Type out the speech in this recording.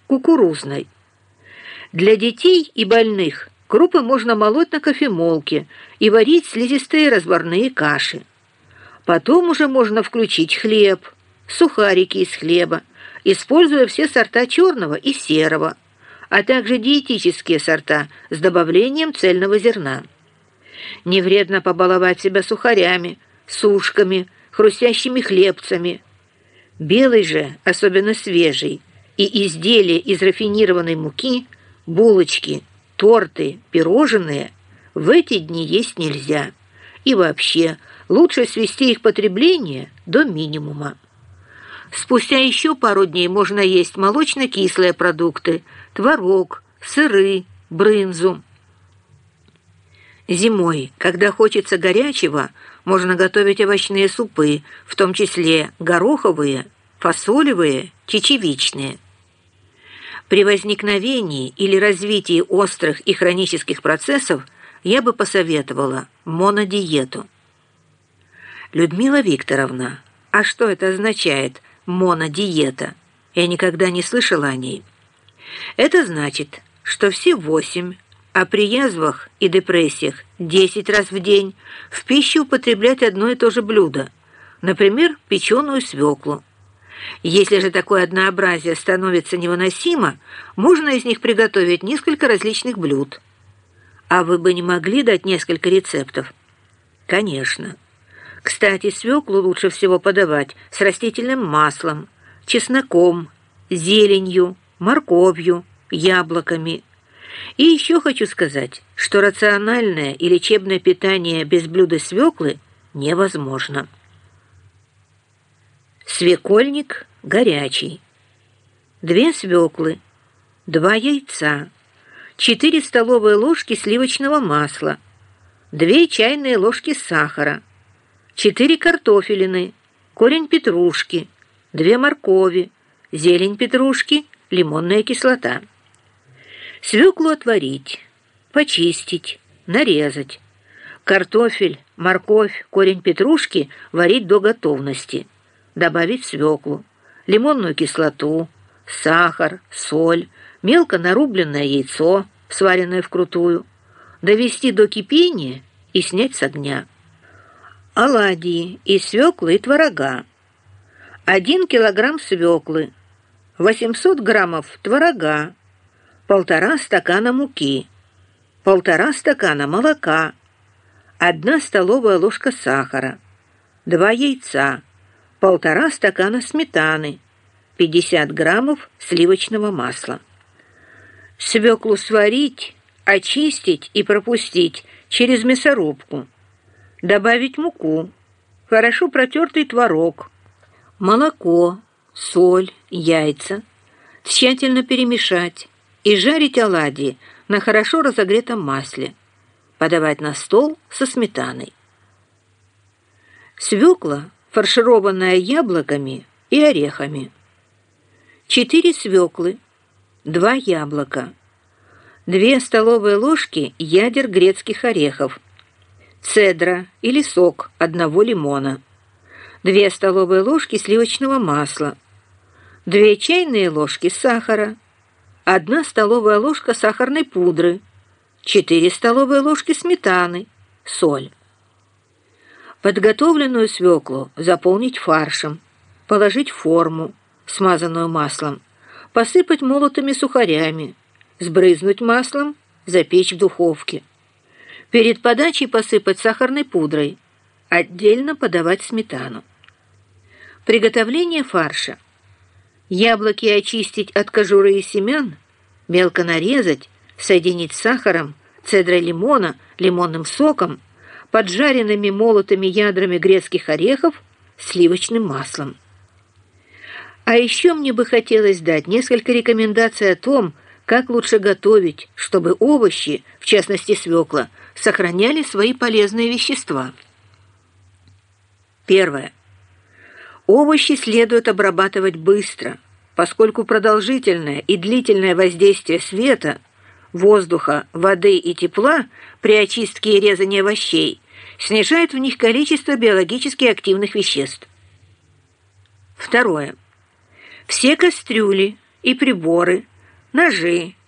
кукурузной. Для детей и больных крупы можно молоть на кофемолке и варить слизистые разварные каши. Потом уже можно включить хлеб, сухарики из хлеба, используя все сорта черного и серого, а также диетические сорта с добавлением цельного зерна. Не вредно побаловать себя сухарями, сушками, хрустящими хлебцами. Белый же, особенно свежий, и изделия из рафинированной муки, булочки, торты, пирожные в эти дни есть нельзя. И вообще, лучше свести их потребление до минимума. Спустя еще пару дней можно есть молочно-кислые продукты, творог, сыры, брынзу. Зимой, когда хочется горячего, можно готовить овощные супы, в том числе гороховые, фасолевые, чечевичные. При возникновении или развитии острых и хронических процессов я бы посоветовала монодиету. Людмила Викторовна, а что это означает монодиета? Я никогда не слышала о ней. Это значит, что все 8, а при язвах и депрессиях 10 раз в день в пищу употреблять одно и то же блюдо, например, печеную свеклу. Если же такое однообразие становится невыносимо, можно из них приготовить несколько различных блюд. А вы бы не могли дать несколько рецептов? Конечно. Кстати, свеклу лучше всего подавать с растительным маслом, чесноком, зеленью, морковью, яблоками. И еще хочу сказать, что рациональное и лечебное питание без блюда свеклы невозможно. Свекольник горячий. 2 свеклы, 2 яйца, 4 столовые ложки сливочного масла, 2 чайные ложки сахара, 4 картофелины, корень петрушки, 2 моркови, зелень петрушки, лимонная кислота. Свеклу отварить, почистить, нарезать. Картофель, морковь, корень петрушки варить до готовности. Добавить свеклу, лимонную кислоту, сахар, соль, мелко нарубленное яйцо, сваренное вкрутую, довести до кипения и снять с огня. Оладьи из свеклы и творога. 1 килограмм свеклы, 800 граммов творога, 1,5 стакана муки, 1,5 стакана молока, 1 столовая ложка сахара, 2 яйца, 1,5 стакана сметаны, 50 граммов сливочного масла. Свеклу сварить, очистить и пропустить через мясорубку. Добавить муку, хорошо протертый творог, молоко, соль, яйца, тщательно перемешать и жарить оладьи на хорошо разогретом масле. Подавать на стол со сметаной. Свекла, фаршированная яблоками и орехами. 4 свеклы, 2 яблока, 2 столовые ложки ядер грецких орехов, цедра или сок 1 лимона, 2 столовые ложки сливочного масла, 2 чайные ложки сахара, 1 столовая ложка сахарной пудры, 4 столовые ложки сметаны, соль. Подготовленную свеклу заполнить фаршем, положить в форму, смазанную маслом, посыпать молотыми сухарями, сбрызнуть маслом, запечь в духовке. Перед подачей посыпать сахарной пудрой, отдельно подавать сметану. Приготовление фарша. Яблоки очистить от кожуры и семян, мелко нарезать, соединить с сахаром, цедрой лимона, лимонным соком, поджаренными молотыми ядрами грецких орехов, сливочным маслом. А еще мне бы хотелось дать несколько рекомендаций о том, как лучше готовить, чтобы овощи, в частности свекла, сохраняли свои полезные вещества. Первое. Овощи следует обрабатывать быстро, поскольку продолжительное и длительное воздействие света, воздуха, воды и тепла при очистке и резании овощей снижает в них количество биологически активных веществ. Второе. Все кастрюли и приборы ножи,